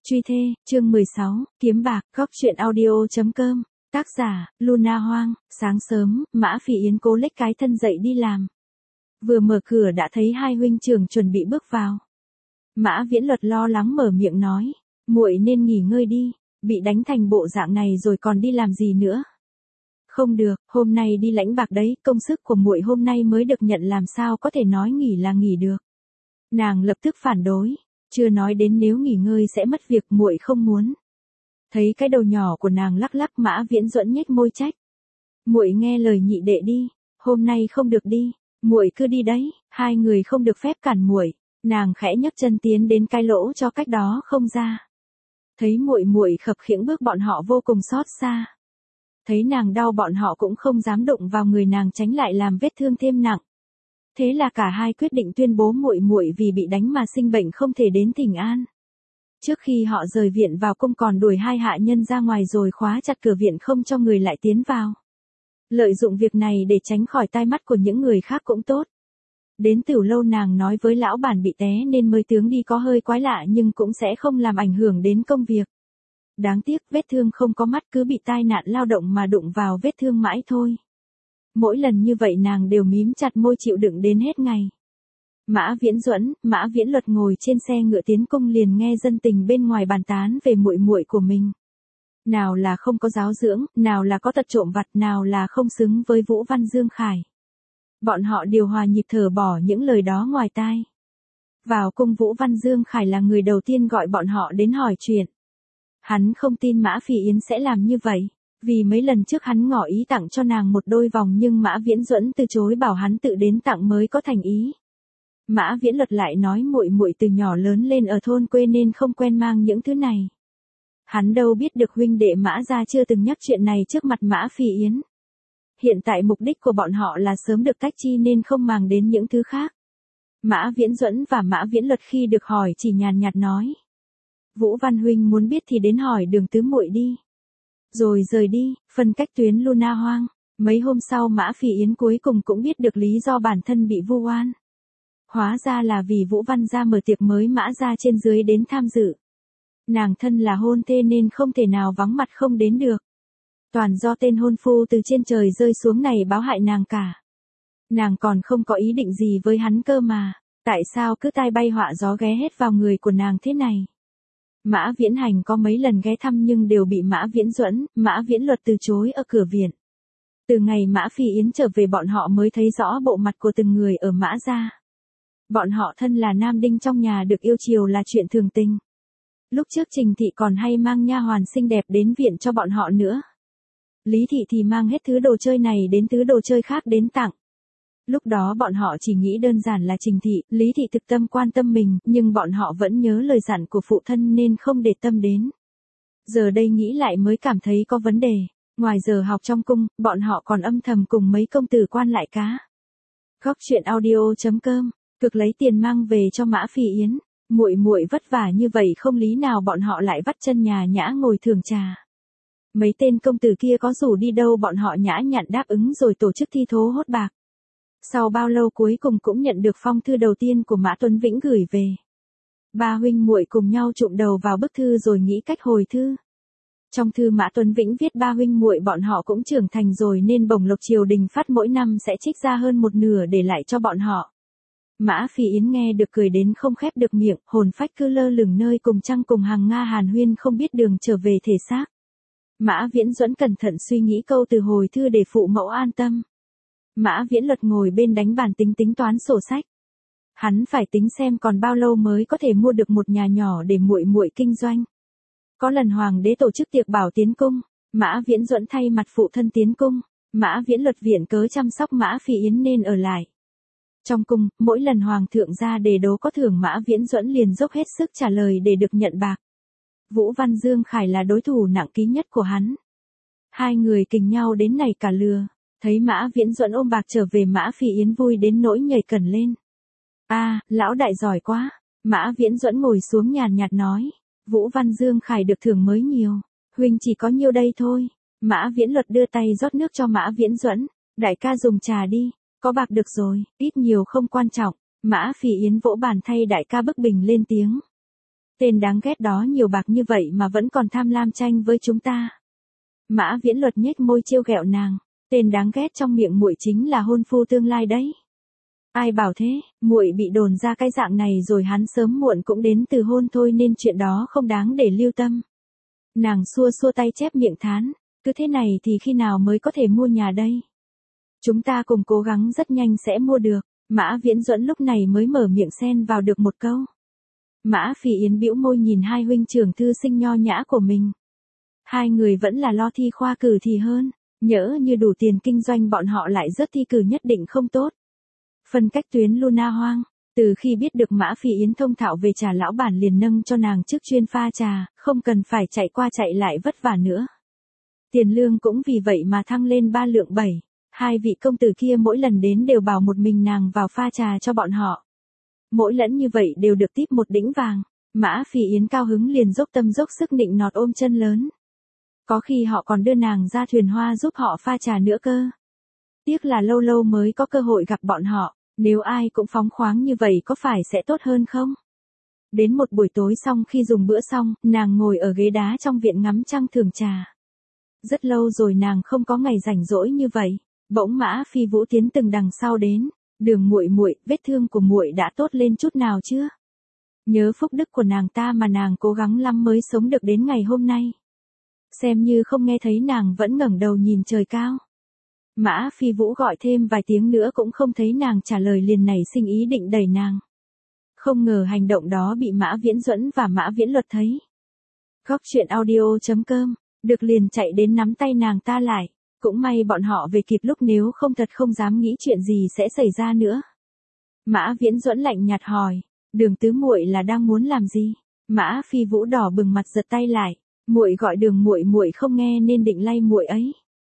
Truy thê, chương 16, kiếm bạc, góc chuyện audio.com, tác giả, Luna Hoang. Sáng sớm, Mã Phỉ Yến cố lếch cái thân dậy đi làm. Vừa mở cửa đã thấy hai huynh trưởng chuẩn bị bước vào. Mã Viễn Luật lo lắng mở miệng nói, muội nên nghỉ ngơi đi, bị đánh thành bộ dạng này rồi còn đi làm gì nữa. Không được, hôm nay đi lãnh bạc đấy, công sức của muội hôm nay mới được nhận, làm sao có thể nói nghỉ là nghỉ được. Nàng lập tức phản đối. Chưa nói đến nếu nghỉ ngơi sẽ mất việc, muội không muốn. Thấy cái đầu nhỏ của nàng lắc lắc, Mã Viễn Duẫn nhếch môi trách. Muội nghe lời nhị đệ đi, hôm nay không được đi, muội cứ đi đấy, hai người không được phép cản muội. Nàng khẽ nhấc chân tiến đến cái lỗ cho cách đó không ra. Thấy muội muội khập khiễng bước, bọn họ vô cùng xót xa. Thấy nàng đau, bọn họ cũng không dám đụng vào người nàng, tránh lại làm vết thương thêm nặng. Thế là cả hai quyết định tuyên bố muội muội vì bị đánh mà sinh bệnh không thể đến thỉnh an. Trước khi họ rời viện vào cung còn đuổi hai hạ nhân ra ngoài rồi khóa chặt cửa viện không cho người lại tiến vào. Lợi dụng việc này để tránh khỏi tai mắt của những người khác cũng tốt. Đến Tiểu Lâu nàng nói với lão bản bị té nên mới tướng đi có hơi quái lạ, nhưng cũng sẽ không làm ảnh hưởng đến công việc. Đáng tiếc vết thương không có mắt, cứ bị tai nạn lao động mà đụng vào vết thương mãi thôi. Mỗi lần như vậy nàng đều mím chặt môi chịu đựng đến hết ngày. Mã Viễn Duẫn, Mã Viễn Luật ngồi trên xe ngựa tiến cung liền nghe dân tình bên ngoài bàn tán về muội muội của mình. Nào là không có giáo dưỡng, nào là có tật trộm vặt, nào là không xứng với Vũ Văn Dương Khải. Bọn họ điều hòa nhịp thở bỏ những lời đó ngoài tai. Vào cung, Vũ Văn Dương Khải là người đầu tiên gọi bọn họ đến hỏi chuyện. Hắn không tin Mã Phỉ Yến sẽ làm như vậy. Vì mấy lần trước hắn ngỏ ý tặng cho nàng một đôi vòng, nhưng Mã Viễn Duẫn từ chối, bảo hắn tự đến tặng mới có thành ý. Mã Viễn Luật lại nói muội muội từ nhỏ lớn lên ở thôn quê nên không quen mang những thứ này. Hắn đâu biết được huynh đệ Mã gia chưa từng nhắc chuyện này trước mặt Mã Phỉ Yến. Hiện tại mục đích của bọn họ là sớm được tách chi nên không màng đến những thứ khác. Mã Viễn Duẫn và Mã Viễn Luật khi được hỏi chỉ nhàn nhạt nói. Vũ Văn huynh muốn biết thì đến hỏi Đường tứ muội đi. Rồi rời đi, phân cách tuyến Luna Hoang. Mấy hôm sau Mã Phỉ Yến cuối cùng cũng biết được lý do bản thân bị vu oan. Hóa ra là vì Vũ Văn gia mở tiệc mới, Mã gia trên dưới đến tham dự. Nàng thân là hôn thê nên không thể nào vắng mặt không đến được. Toàn do tên hôn phu từ trên trời rơi xuống này báo hại nàng cả. Nàng còn không có ý định gì với hắn cơ mà, tại sao cứ tai bay họa gió ghé hết vào người của nàng thế này. Mã Viễn Hành có mấy lần ghé thăm nhưng đều bị Mã Viễn Duẫn, Mã Viễn Luật từ chối ở cửa viện. Từ ngày Mã Phỉ Yến trở về, bọn họ mới thấy rõ bộ mặt của từng người ở Mã gia. Bọn họ thân là nam đinh trong nhà, được yêu chiều là chuyện thường tình. Lúc trước Trình thị còn hay mang nha hoàn xinh đẹp đến viện cho bọn họ nữa. Lý thị thì mang hết thứ đồ chơi này đến thứ đồ chơi khác đến tặng. Lúc đó bọn họ chỉ nghĩ đơn giản là Trình thị, Lý thị thực tâm quan tâm mình, nhưng bọn họ vẫn nhớ lời dặn của phụ thân nên không để tâm đến. Giờ đây nghĩ lại mới cảm thấy có vấn đề. Ngoài giờ học trong cung, bọn họ còn âm thầm cùng mấy công tử quan lại cá. Góc chuyện audio.com, cực lấy tiền mang về cho Mã Phỉ Yến. Muội muội vất vả như vậy không lý nào bọn họ lại vắt chân nhà nhã ngồi thưởng trà. Mấy tên công tử kia có rủ đi đâu bọn họ nhã nhặn đáp ứng rồi tổ chức thi thố hốt bạc. Sau bao lâu cuối cùng cũng nhận được phong thư đầu tiên của Mã Tuấn Vĩnh gửi về. Ba huynh muội cùng nhau chụm đầu vào bức thư rồi nghĩ cách hồi thư. Trong thư Mã Tuấn Vĩnh viết ba huynh muội bọn họ cũng trưởng thành rồi nên bổng lộc triều đình phát mỗi năm sẽ trích ra hơn một nửa để lại cho bọn họ. Mã Phỉ Yến nghe được cười đến không khép được miệng, hồn phách cứ lơ lửng nơi cùng trăng cùng hàng Nga hàn huyên không biết đường trở về thể xác. Mã Viễn Duẫn cẩn thận suy nghĩ câu từ hồi thư để phụ mẫu an tâm. Mã Viễn Luật ngồi bên đánh bàn tính toán sổ sách. Hắn phải tính xem còn bao lâu mới có thể mua được một nhà nhỏ để muội muội kinh doanh. Có lần hoàng đế tổ chức tiệc bảo tiến cung, Mã Viễn Duẫn thay mặt phụ thân tiến cung, Mã Viễn Luật viện cớ chăm sóc Mã Phỉ Yến nên ở lại. Trong cung, mỗi lần hoàng thượng ra đề đố có thưởng, Mã Viễn Duẫn liền dốc hết sức trả lời để được nhận bạc. Vũ Văn Dương Khải là đối thủ nặng ký nhất của hắn. Hai người kình nhau đến nảy cả lừa. Thấy Mã Viễn Duẫn ôm bạc trở về, Mã Phỉ Yến vui đến nỗi nhảy cẩn lên. Lão đại giỏi quá. Mã Viễn Duẫn ngồi xuống nhàn nhạt nói. Vũ Văn Dương Khải được thưởng mới nhiều. Huynh chỉ có nhiêu đây thôi. Mã Viễn Luật đưa tay rót nước cho Mã Viễn Duẫn. Đại ca dùng trà đi. Có bạc được rồi, ít nhiều không quan trọng. Mã Phỉ Yến vỗ bàn thay đại ca bức bình lên tiếng. Tên đáng ghét đó nhiều bạc như vậy mà vẫn còn tham lam tranh với chúng ta. Mã Viễn Luật nhếch môi trêu ghẹo nàng, tên đáng ghét trong miệng muội chính là hôn phu tương lai đấy. Ai bảo thế, muội bị đồn ra cái dạng này rồi hắn sớm muộn cũng đến từ hôn thôi nên chuyện đó không đáng để lưu tâm. Nàng xua xua tay chép miệng thán, cứ thế này thì khi nào mới có thể mua nhà đây? Chúng ta cùng cố gắng rất nhanh sẽ mua được. Mã Viễn Duẫn lúc này mới mở miệng xen vào được một câu. Mã Phi Yến bĩu môi nhìn hai huynh trưởng thư sinh nho nhã của mình. Hai người vẫn là lo thi khoa cử thì hơn, nhỡ như đủ tiền kinh doanh bọn họ lại rớt thi cử nhất định không tốt. Phân cách tuyến Luna Hoang, từ khi biết được Mã Phi Yến thông thạo về trà lão bản liền nâng cho nàng chức chuyên pha trà, không cần phải chạy qua chạy lại vất vả nữa. Tiền lương cũng vì vậy mà thăng lên 3 lượng 7. Hai vị công tử kia mỗi lần đến đều bảo một mình nàng vào pha trà cho bọn họ. Mỗi lần như vậy đều được típ một đĩnh vàng. Mã Phi Yến cao hứng liền dốc tâm dốc sức nịnh nọt ôm chân lớn. Có khi họ còn đưa nàng ra thuyền hoa giúp họ pha trà nữa cơ. Tiếc là lâu lâu mới có cơ hội gặp bọn họ, nếu ai cũng phóng khoáng như vậy có phải sẽ tốt hơn không? Đến một buổi tối xong khi dùng bữa xong, nàng ngồi ở ghế đá trong viện ngắm trăng thưởng trà. Rất lâu rồi nàng không có ngày rảnh rỗi như vậy. Bỗng Mã Phi Vũ tiến từng đằng sau đến, Đường muội muội, vết thương của muội đã tốt lên chút nào chưa? Nhớ phúc đức của nàng ta mà nàng cố gắng lắm mới sống được đến ngày hôm nay. Xem như không nghe thấy nàng vẫn ngẩng đầu nhìn trời cao. Mã Phi Vũ gọi thêm vài tiếng nữa cũng không thấy nàng trả lời liền nảy sinh ý định đẩy nàng. Không ngờ hành động đó bị Mã Viễn Duẫn và Mã Viễn Luật thấy. Góc truyện audio.com, được liền chạy đến nắm tay nàng ta lại. Cũng may bọn họ về kịp lúc nếu không thật không dám nghĩ chuyện gì sẽ xảy ra nữa. Mã Viễn Duẫn lạnh nhạt hỏi, Đường tứ muội là đang muốn làm gì? Mã Phi Vũ đỏ bừng mặt giật tay lại, muội gọi Đường muội muội không nghe nên định lay muội ấy.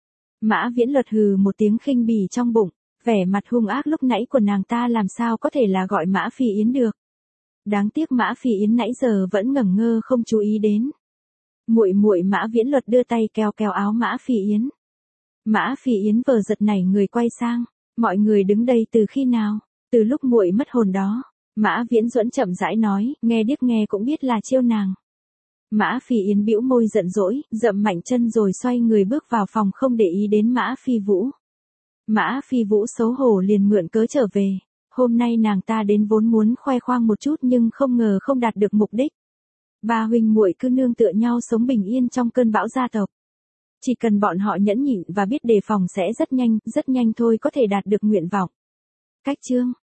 Mã Viễn Luật hừ một tiếng khinh bỉ trong bụng, vẻ mặt hung ác lúc nãy của nàng ta làm sao có thể là gọi Mã Phi Yến được. Đáng tiếc Mã Phi Yến nãy giờ vẫn ngẩn ngơ không chú ý đến. Muội muội. Mã Viễn Luật đưa tay kéo kéo áo Mã Phi Yến. Mã Phi Yến vờ giật nảy người quay sang, mọi người đứng đây từ khi nào? Từ lúc muội mất hồn đó. Mã Viễn Duẫn chậm rãi nói, nghe điếc nghe cũng biết là chiêu nàng. Mã Phi Yến bĩu môi giận dỗi, dậm mạnh chân rồi xoay người bước vào phòng không để ý đến Mã Phi Vũ. Mã Phi Vũ xấu hổ liền mượn cớ trở về. Hôm nay nàng ta đến vốn muốn khoe khoang một chút nhưng không ngờ không đạt được mục đích. Ba huynh muội cứ nương tựa nhau sống bình yên trong cơn bão gia tộc. Chỉ cần bọn họ nhẫn nhịn và biết đề phòng sẽ rất nhanh thôi có thể đạt được nguyện vọng. Cách chương